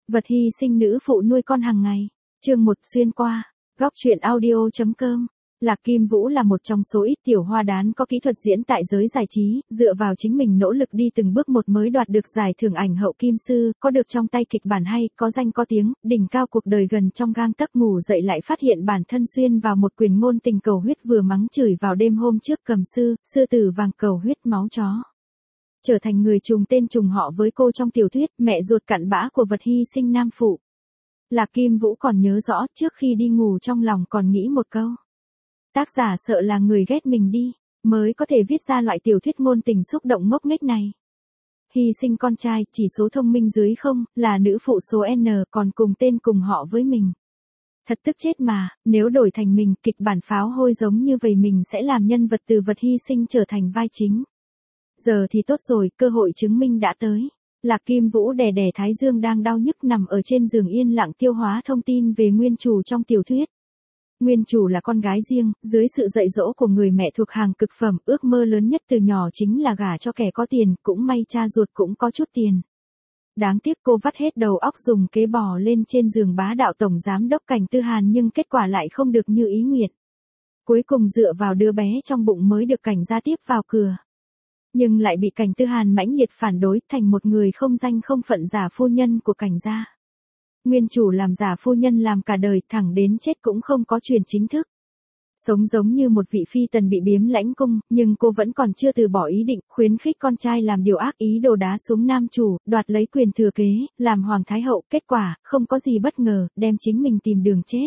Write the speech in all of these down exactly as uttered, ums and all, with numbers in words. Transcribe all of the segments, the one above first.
Vật hy sinh nữ phụ nuôi con hàng ngày. Chương một xuyên qua. Góc truyện audio.com. Lạc Kim Vũ là một trong số ít tiểu hoa đán có kỹ thuật diễn tại giới giải trí, dựa vào chính mình nỗ lực đi từng bước một mới đoạt được giải thưởng ảnh hậu kim sư, có được trong tay kịch bản hay, có danh có tiếng, đỉnh cao cuộc đời gần trong gang tấc, ngủ dậy lại phát hiện bản thân xuyên vào một quyền ngôn tình cầu huyết, vừa mắng chửi vào đêm hôm trước cầm sư, sư tử vàng cầu huyết máu chó. Trở thành người trùng tên trùng họ với cô trong tiểu thuyết, mẹ ruột cặn bã của vật hy sinh nam phụ. Lạc Kim Vũ còn nhớ rõ, trước khi đi ngủ trong lòng còn nghĩ một câu. Tác giả sợ là người ghét mình đi, mới có thể viết ra loại tiểu thuyết ngôn tình xúc động ngốc nghếch này. Hy sinh con trai, chỉ số thông minh dưới không, là nữ phụ số N, còn cùng tên cùng họ với mình. Thật tức chết mà, nếu đổi thành mình, kịch bản pháo hôi giống như vậy mình sẽ làm nhân vật từ vật hy sinh trở thành vai chính. Giờ thì tốt rồi, cơ hội chứng minh đã tới. Lạc Kim Vũ đè đè thái dương đang đau nhức nằm ở trên giường yên lặng tiêu hóa thông tin về nguyên chủ trong tiểu thuyết. Nguyên chủ là con gái riêng, dưới sự dạy dỗ của người mẹ thuộc hàng cực phẩm, ước mơ lớn nhất từ nhỏ chính là gả cho kẻ có tiền, cũng may cha ruột cũng có chút tiền. Đáng tiếc cô vắt hết đầu óc dùng kế bò lên trên giường bá đạo tổng giám đốc Cảnh Tư Hàn, nhưng kết quả lại không được như ý nguyện. Cuối cùng dựa vào đứa bé trong bụng mới được Cảnh gia tiếp vào cửa. Nhưng lại bị Cảnh Tư Hàn mãnh liệt phản đối, thành một người không danh không phận giả phu nhân của Cảnh gia. Nguyên chủ làm giả phu nhân làm cả đời, thẳng đến chết cũng không có truyền chính thức. Sống giống như một vị phi tần bị biếm lãnh cung, nhưng cô vẫn còn chưa từ bỏ ý định, khuyến khích con trai làm điều ác, ý đồ đá xuống nam chủ, đoạt lấy quyền thừa kế, làm hoàng thái hậu. Kết quả, không có gì bất ngờ, đem chính mình tìm đường chết.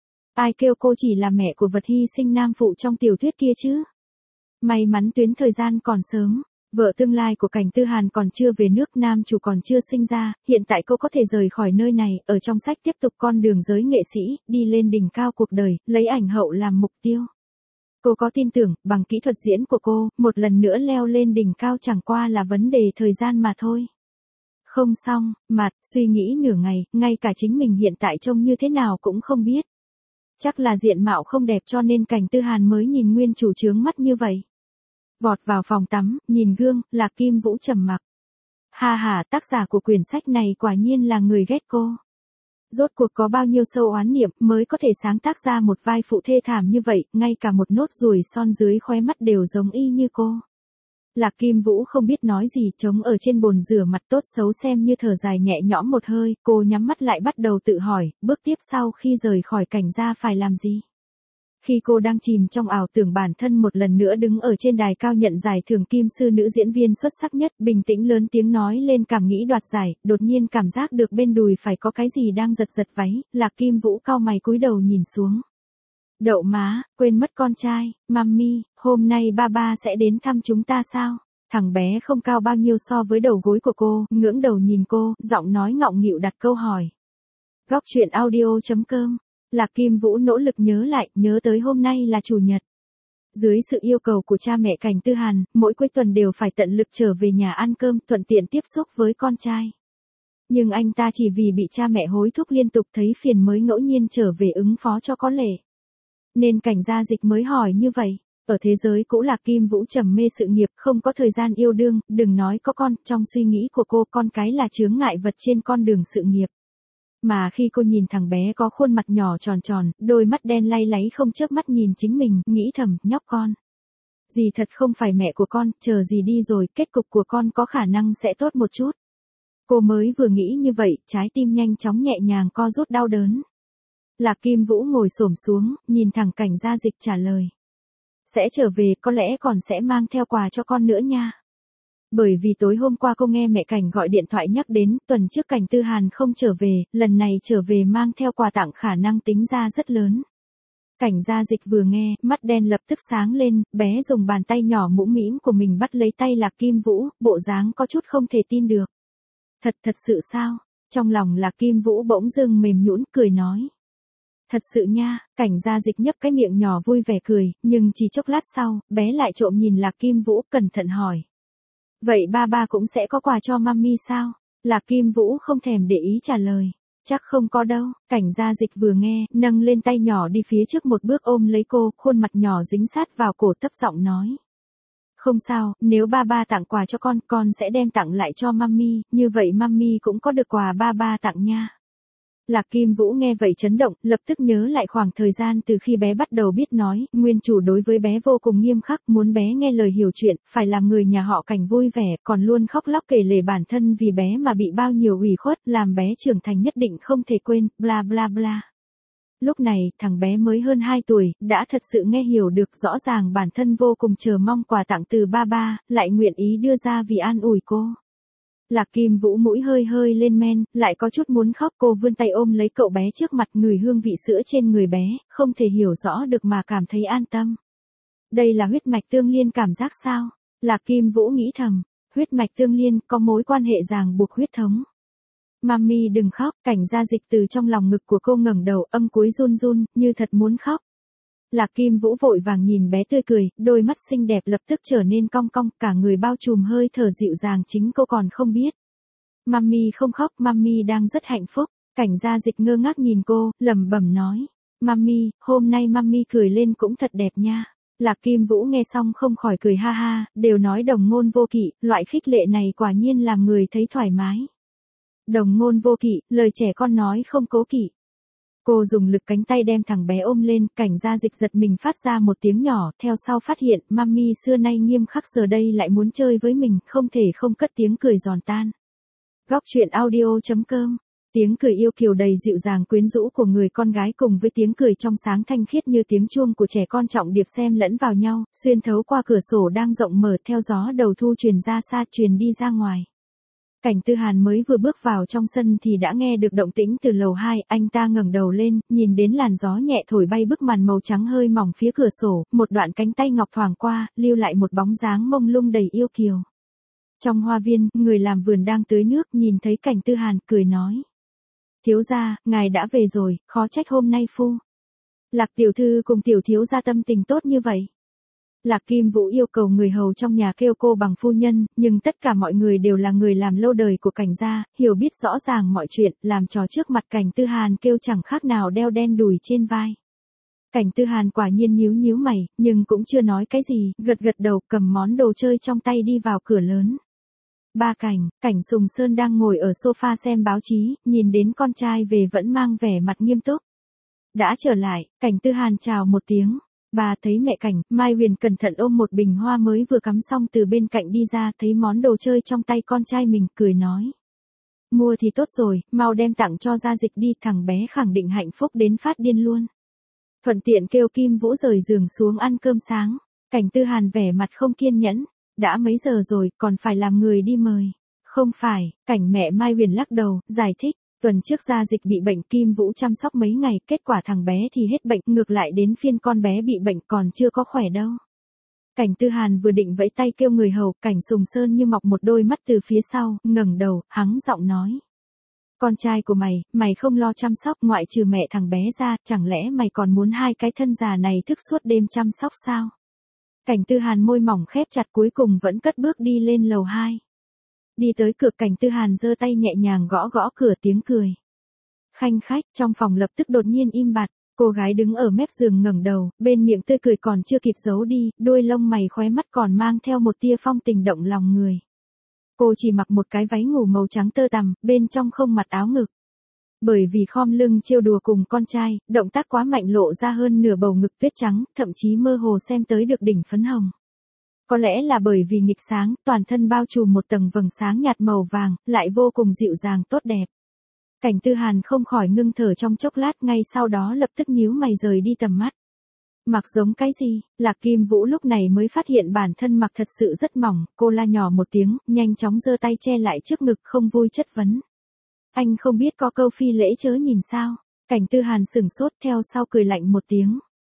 Ai kêu cô chỉ là mẹ của vật hy sinh nam phụ trong tiểu thuyết kia chứ? May mắn tuyến thời gian còn sớm. Vợ tương lai của Cảnh Tư Hàn còn chưa về nước, nam chủ còn chưa sinh ra, hiện tại cô có thể rời khỏi nơi này, ở trong sách tiếp tục con đường giới nghệ sĩ, đi lên đỉnh cao cuộc đời, lấy ảnh hậu làm mục tiêu. Cô có tin tưởng, bằng kỹ thuật diễn của cô, một lần nữa leo lên đỉnh cao chẳng qua là vấn đề thời gian mà thôi. Không xong, mặt, suy nghĩ nửa ngày, ngay cả chính mình hiện tại trông như thế nào cũng không biết. Chắc là diện mạo không đẹp cho nên Cảnh Tư Hàn mới nhìn nguyên chủ chướng mắt như vậy. Vọt vào phòng tắm, nhìn gương, Lạc Kim Vũ trầm mặc. Ha ha, tác giả của quyển sách này quả nhiên là người ghét cô. Rốt cuộc có bao nhiêu sâu oán niệm mới có thể sáng tác ra một vai phụ thê thảm như vậy, ngay cả một nốt ruồi son dưới khóe mắt đều giống y như cô. Lạc Kim Vũ không biết nói gì, trống ở trên bồn rửa mặt tốt xấu xem như thở dài nhẹ nhõm một hơi, cô nhắm mắt lại bắt đầu tự hỏi, bước tiếp sau khi rời khỏi Cảnh gia phải làm gì? Khi cô đang chìm trong ảo tưởng bản thân một lần nữa đứng ở trên đài cao nhận giải thưởng kim sư nữ diễn viên xuất sắc nhất, bình tĩnh lớn tiếng nói lên cảm nghĩ đoạt giải, đột nhiên cảm giác được bên đùi phải có cái gì đang giật giật váy, Lạc Kim Vũ cau mày cúi đầu nhìn xuống. Đậu má, quên mất con trai, mami, hôm nay ba ba sẽ đến thăm chúng ta sao? Thằng bé không cao bao nhiêu so với đầu gối của cô, ngưỡng đầu nhìn cô, giọng nói ngọng nghịu đặt câu hỏi. Góc truyện audio.com. Lạc Kim Vũ nỗ lực nhớ lại, nhớ tới hôm nay là chủ nhật. Dưới sự yêu cầu của cha mẹ Cảnh Tư Hàn, mỗi cuối tuần đều phải tận lực trở về nhà ăn cơm, thuận tiện tiếp xúc với con trai. Nhưng anh ta chỉ vì bị cha mẹ hối thúc liên tục thấy phiền mới ngẫu nhiên trở về ứng phó cho có lệ. Nên Cảnh gia dịch mới hỏi như vậy. Ở thế giới cũ Lạc Kim Vũ trầm mê sự nghiệp, không có thời gian yêu đương, đừng nói có con, trong suy nghĩ của cô con cái là chướng ngại vật trên con đường sự nghiệp. Mà khi cô nhìn thằng bé có khuôn mặt nhỏ tròn tròn, đôi mắt đen lay láy không chớp mắt nhìn chính mình, nghĩ thầm, nhóc con. Dì thật không phải mẹ của con, chờ dì đi rồi, kết cục của con có khả năng sẽ tốt một chút. Cô mới vừa nghĩ như vậy, trái tim nhanh chóng nhẹ nhàng co rút đau đớn. Lạc Kim Vũ ngồi xổm xuống, nhìn thẳng Cảnh gia dịch trả lời. Sẽ trở về, có lẽ còn sẽ mang theo quà cho con nữa nha. Bởi vì tối hôm qua cô nghe mẹ Cảnh gọi điện thoại nhắc đến, tuần trước Cảnh Tư Hàn không trở về, lần này trở về mang theo quà tặng khả năng tính ra rất lớn. Cảnh gia dịch vừa nghe, mắt đen lập tức sáng lên, bé dùng bàn tay nhỏ mũm mĩm của mình bắt lấy tay Lạc Kim Vũ, bộ dáng có chút không thể tin được. Thật thật sự sao? Trong lòng Lạc Kim Vũ bỗng dưng mềm nhũn cười nói. Thật sự nha, Cảnh gia dịch nhấp cái miệng nhỏ vui vẻ cười, nhưng chỉ chốc lát sau, bé lại trộm nhìn Lạc Kim Vũ cẩn thận hỏi. Vậy ba ba cũng sẽ có quà cho mami sao? Lạc Kim Vũ không thèm để ý trả lời. Chắc không có đâu. Cảnh gia dịch vừa nghe, nâng lên tay nhỏ đi phía trước một bước ôm lấy cô, khuôn mặt nhỏ dính sát vào cổ thấp giọng nói. Không sao, nếu ba ba tặng quà cho con, con sẽ đem tặng lại cho mummy, như vậy mummy cũng có được quà ba ba tặng nha. Lạc Kim Vũ nghe vậy chấn động, lập tức nhớ lại khoảng thời gian từ khi bé bắt đầu biết nói, nguyên chủ đối với bé vô cùng nghiêm khắc, muốn bé nghe lời hiểu chuyện, phải làm người nhà họ Cảnh vui vẻ, còn luôn khóc lóc kể lể bản thân vì bé mà bị bao nhiêu ủy khuất, làm bé trưởng thành nhất định không thể quên, bla bla bla. Lúc này, thằng bé mới hơn hai tuổi, đã thật sự nghe hiểu được rõ ràng bản thân vô cùng chờ mong quà tặng từ ba ba, lại nguyện ý đưa ra vì an ủi cô. Lạc Kim Vũ mũi hơi hơi lên men, lại có chút muốn khóc, cô vươn tay ôm lấy cậu bé trước mặt, ngửi hương vị sữa trên người bé, không thể hiểu rõ được mà cảm thấy an tâm. Đây là huyết mạch tương liên cảm giác sao? Lạc Kim Vũ nghĩ thầm, huyết mạch tương liên có mối quan hệ ràng buộc huyết thống. Mami đừng khóc, Cảnh Gia Dịch từ trong lòng ngực của cô ngẩng đầu, âm cuối run run, như thật muốn khóc. Lạc Kim Vũ vội vàng nhìn bé tươi cười, đôi mắt xinh đẹp lập tức trở nên cong cong, cả người bao trùm hơi thở dịu dàng chính cô còn không biết. Mami không khóc, Mami đang rất hạnh phúc. Cảnh Gia Dịch ngơ ngác nhìn cô, lẩm bẩm nói. Mami, hôm nay Mami cười lên cũng thật đẹp nha. Lạc Kim Vũ nghe xong không khỏi cười ha ha, đều nói đồng ngôn vô kỵ, loại khích lệ này quả nhiên làm người thấy thoải mái. Đồng ngôn vô kỵ, lời trẻ con nói không cố kỵ. Cô dùng lực cánh tay đem thằng bé ôm lên, Cảnh Gia Dịch giật mình phát ra một tiếng nhỏ, theo sau phát hiện, mami xưa nay nghiêm khắc giờ đây lại muốn chơi với mình, không thể không cất tiếng cười giòn tan. Góc truyện audio chấm com. Tiếng cười yêu kiều đầy dịu dàng quyến rũ của người con gái cùng với tiếng cười trong sáng thanh khiết như tiếng chuông của trẻ con trọng điệp xen lẫn vào nhau, xuyên thấu qua cửa sổ đang rộng mở theo gió đầu thu truyền ra xa truyền đi ra ngoài. Cảnh Tư Hàn mới vừa bước vào trong sân thì đã nghe được động tĩnh từ lầu hai, anh ta ngẩng đầu lên, nhìn đến làn gió nhẹ thổi bay bức màn màu trắng hơi mỏng phía cửa sổ, một đoạn cánh tay ngọc thoảng qua, lưu lại một bóng dáng mông lung đầy yêu kiều. Trong hoa viên, người làm vườn đang tưới nước, nhìn thấy Cảnh Tư Hàn, cười nói. Thiếu gia, ngài đã về rồi, khó trách hôm nay phu. Lạc tiểu thư cùng tiểu thiếu gia tâm tình tốt như vậy. Lạc Kim Vũ yêu cầu người hầu trong nhà kêu cô bằng phu nhân, nhưng tất cả mọi người đều là người làm lâu đời của Cảnh gia, hiểu biết rõ ràng mọi chuyện, làm trò trước mặt Cảnh Tư Hàn kêu chẳng khác nào đeo đen đùi trên vai. Cảnh Tư Hàn quả nhiên nhíu nhíu mày, nhưng cũng chưa nói cái gì, gật gật đầu cầm món đồ chơi trong tay đi vào cửa lớn. Ba Cảnh, Cảnh Sùng Sơn đang ngồi ở sofa xem báo chí, nhìn đến con trai về vẫn mang vẻ mặt nghiêm túc. Đã trở lại, Cảnh Tư Hàn chào một tiếng. Bà thấy mẹ Cảnh, Mai Huyền cẩn thận ôm một bình hoa mới vừa cắm xong từ bên cạnh đi ra, thấy món đồ chơi trong tay con trai mình, cười nói. Mua thì tốt rồi, mau đem tặng cho Gia Dịch đi, thằng bé khẳng định hạnh phúc đến phát điên luôn. Thuận tiện kêu Kim Vũ rời giường xuống ăn cơm sáng. Cảnh Tư Hàn vẻ mặt không kiên nhẫn. Đã mấy giờ rồi, còn phải làm người đi mời. Không phải, Cảnh mẹ Mai Huyền lắc đầu, giải thích. Tuần trước Gia Dịch bị bệnh, Kim Vũ chăm sóc mấy ngày, kết quả thằng bé thì hết bệnh, ngược lại đến phiên con bé bị bệnh còn chưa có khỏe đâu. Cảnh Tư Hàn vừa định vẫy tay kêu người hầu, Cảnh Sùng Sơn như mọc một đôi mắt từ phía sau, ngẩng đầu, hắng giọng nói. Con trai của mày, mày không lo chăm sóc ngoại trừ mẹ thằng bé ra, chẳng lẽ mày còn muốn hai cái thân già này thức suốt đêm chăm sóc sao? Cảnh Tư Hàn môi mỏng khép chặt cuối cùng vẫn cất bước đi lên lầu hai. Đi tới cửa, Cảnh Tư Hàn giơ tay nhẹ nhàng gõ gõ cửa, tiếng cười. Khanh khách, trong phòng lập tức đột nhiên im bặt, cô gái đứng ở mép giường ngẩng đầu, bên miệng tươi cười còn chưa kịp giấu đi, đuôi lông mày khóe mắt còn mang theo một tia phong tình động lòng người. Cô chỉ mặc một cái váy ngủ màu trắng tơ tằm, bên trong không mặc áo ngực. Bởi vì khom lưng trêu đùa cùng con trai, động tác quá mạnh lộ ra hơn nửa bầu ngực tuyết trắng, thậm chí mơ hồ xem tới được đỉnh phấn hồng. Có lẽ là bởi vì nghịch sáng, toàn thân bao trùm một tầng vầng sáng nhạt màu vàng, lại vô cùng dịu dàng tốt đẹp. Cảnh Tư Hàn không khỏi ngưng thở trong chốc lát, ngay sau đó lập tức nhíu mày rời đi tầm mắt. Mặc giống cái gì? Lạc Kim Vũ lúc này mới phát hiện bản thân mặc thật sự rất mỏng, cô la nhỏ một tiếng, nhanh chóng giơ tay che lại trước ngực không vui chất vấn. Anh không biết có câu phi lễ chớ nhìn sao? Cảnh Tư Hàn sửng sốt theo sau cười lạnh một tiếng.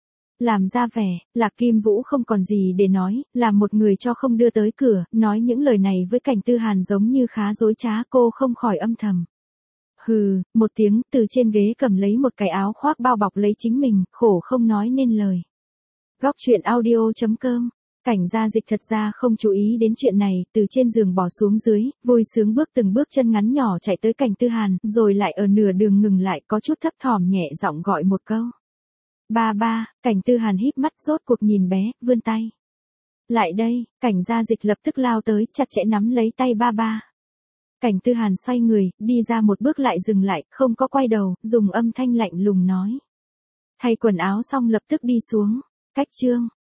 Làm ra vẻ, Lạc Kim Vũ không còn gì để nói, làm một người cho không đưa tới cửa, nói những lời này với Cảnh Tư Hàn giống như khá dối trá, cô không khỏi âm thầm. Hừ, một tiếng, từ trên ghế cầm lấy một cái áo khoác bao bọc lấy chính mình, khổ không nói nên lời. Góc truyện audio chấm com. Cảnh Gia Dịch thật ra không chú ý đến chuyện này, từ trên giường bỏ xuống dưới, vui sướng bước từng bước chân ngắn nhỏ chạy tới Cảnh Tư Hàn, rồi lại ở nửa đường ngừng lại, có chút thấp thỏm nhẹ giọng gọi một câu. Ba ba, Cảnh Tư Hàn híp mắt rốt cuộc nhìn bé, vươn tay. Lại đây, Cảnh Gia Dịch lập tức lao tới, chặt chẽ nắm lấy tay ba ba. Cảnh Tư Hàn xoay người, đi ra một bước lại dừng lại, không có quay đầu, dùng âm thanh lạnh lùng nói. Thay quần áo xong lập tức đi xuống. Cách chương